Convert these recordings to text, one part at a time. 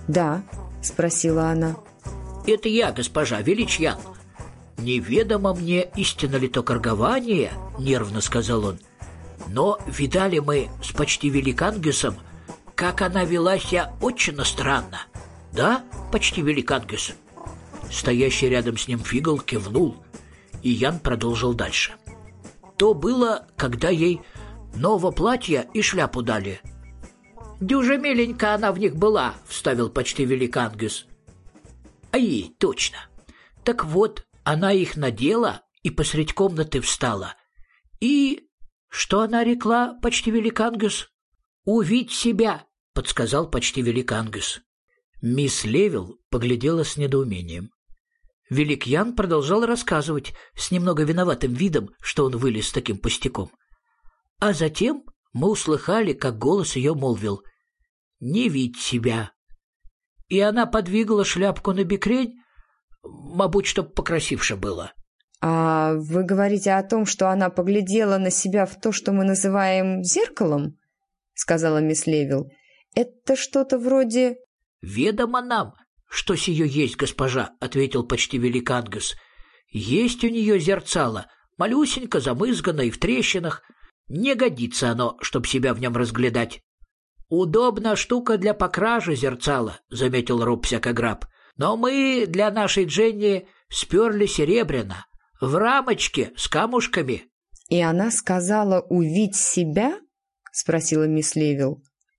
«Да», — спросила она. «Это я, госпожа Величьян. Неведомо мне, истинно ли то коргование, — нервно сказал он, — но видали мы с почти Великангюсом, как она вела себя очень странно. Да, почти Великангюс?» Стоящий рядом с ним Фигл кивнул, и Ян продолжил дальше. «То было, когда ей новое платье и шляпу дали». «Дюже миленько она в них была», — вставил почти Великангюс. «Ай, точно. Так вот, она их надела и посредь комнаты встала. И что она рекла, почти Великангюс?» «Увидь себя», — подсказал почти Великангюс. Мисс Левил поглядела с недоумением. Великьян продолжал рассказывать с немного виноватым видом, что он вылез с таким пустяком. А затем мы услыхали, как голос ее молвил: «Не видь себя». И она подвигала шляпку на бекрень, мабуть, чтоб покрасивше было. «А вы говорите о том, что она поглядела на себя в то, что мы называем зеркалом?» — сказала мисс Левил. «Это что-то вроде...» «Ведомо нам, что сие есть, госпожа», — ответил почти Великангюс. «Есть у нее зерцало, малюсенько, замызгано и в трещинах. Не годится оно, чтоб себя в нем разглядать». «Удобная штука для покражи зерцала», — заметил роб всякограб. «Но мы для нашей Дженни сперли серебряно, в рамочке с камушками». «И она сказала увидь себя?» — спросила мисс Левил.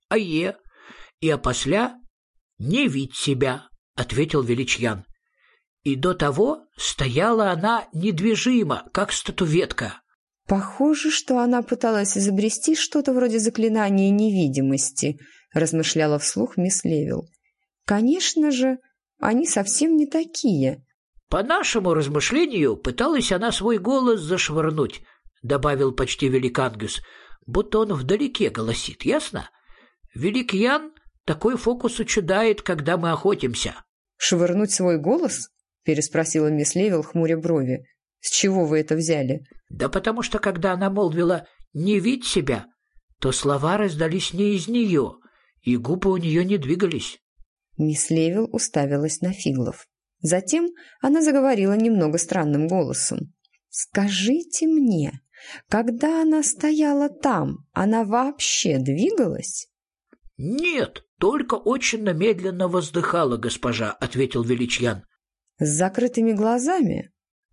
И опосля не видь себя», — ответил Величьян. «И до того стояла она недвижима, как статуэтка». «Похоже, что она пыталась изобрести что-то вроде заклинания невидимости», — размышляла вслух мисс Левил. «Конечно же, они совсем не такие». «По нашему размышлению пыталась она свой голос зашвырнуть», — добавил почти Великангюс, «будто он вдалеке голосит, ясно? Великьян такой фокус учудает, когда мы охотимся». «Швырнуть свой голос?» — переспросила мисс Левил, хмуря брови. «С чего вы это взяли?» «Да потому что, когда она молвила «не видь себя», то слова раздались не из нее, и губы у нее не двигались». Мисс Левил уставилась на Фиглов. Затем она заговорила немного странным голосом. «Скажите мне, когда она стояла там, она вообще двигалась?» «Нет, только очень медленно воздыхала, госпожа», — ответил Величьян. «С закрытыми глазами?»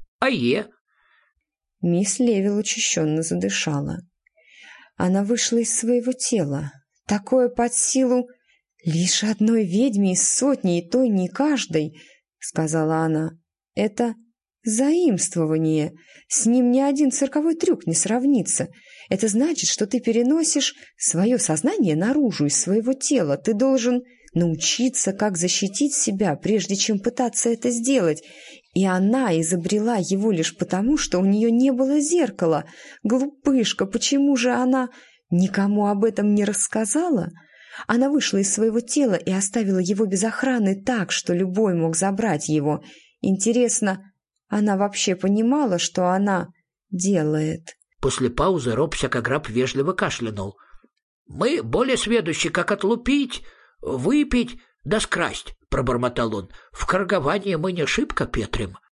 Мисс Левил учащенно задышала. Она вышла из своего тела. Такое под силу лишь одной ведьме из сотни, и той не каждой, — сказала она. Это заимствование. С ним ни один цирковой трюк не сравнится. Это значит, что ты переносишь свое сознание наружу из своего тела. Ты должен научиться, как защитить себя, прежде чем пытаться это сделать. И она изобрела его лишь потому, что у нее не было зеркала. Глупышка, почему же она никому об этом не рассказала? Она вышла из своего тела и оставила его без охраны так, что любой мог забрать его. Интересно, она вообще понимала, что она делает?» После паузы роб всякограб вежливо кашлянул. «Мы более сведущи, как отлупить, выпить да скрасть», — пробормотал он. «В корговании мы не шибко петрим».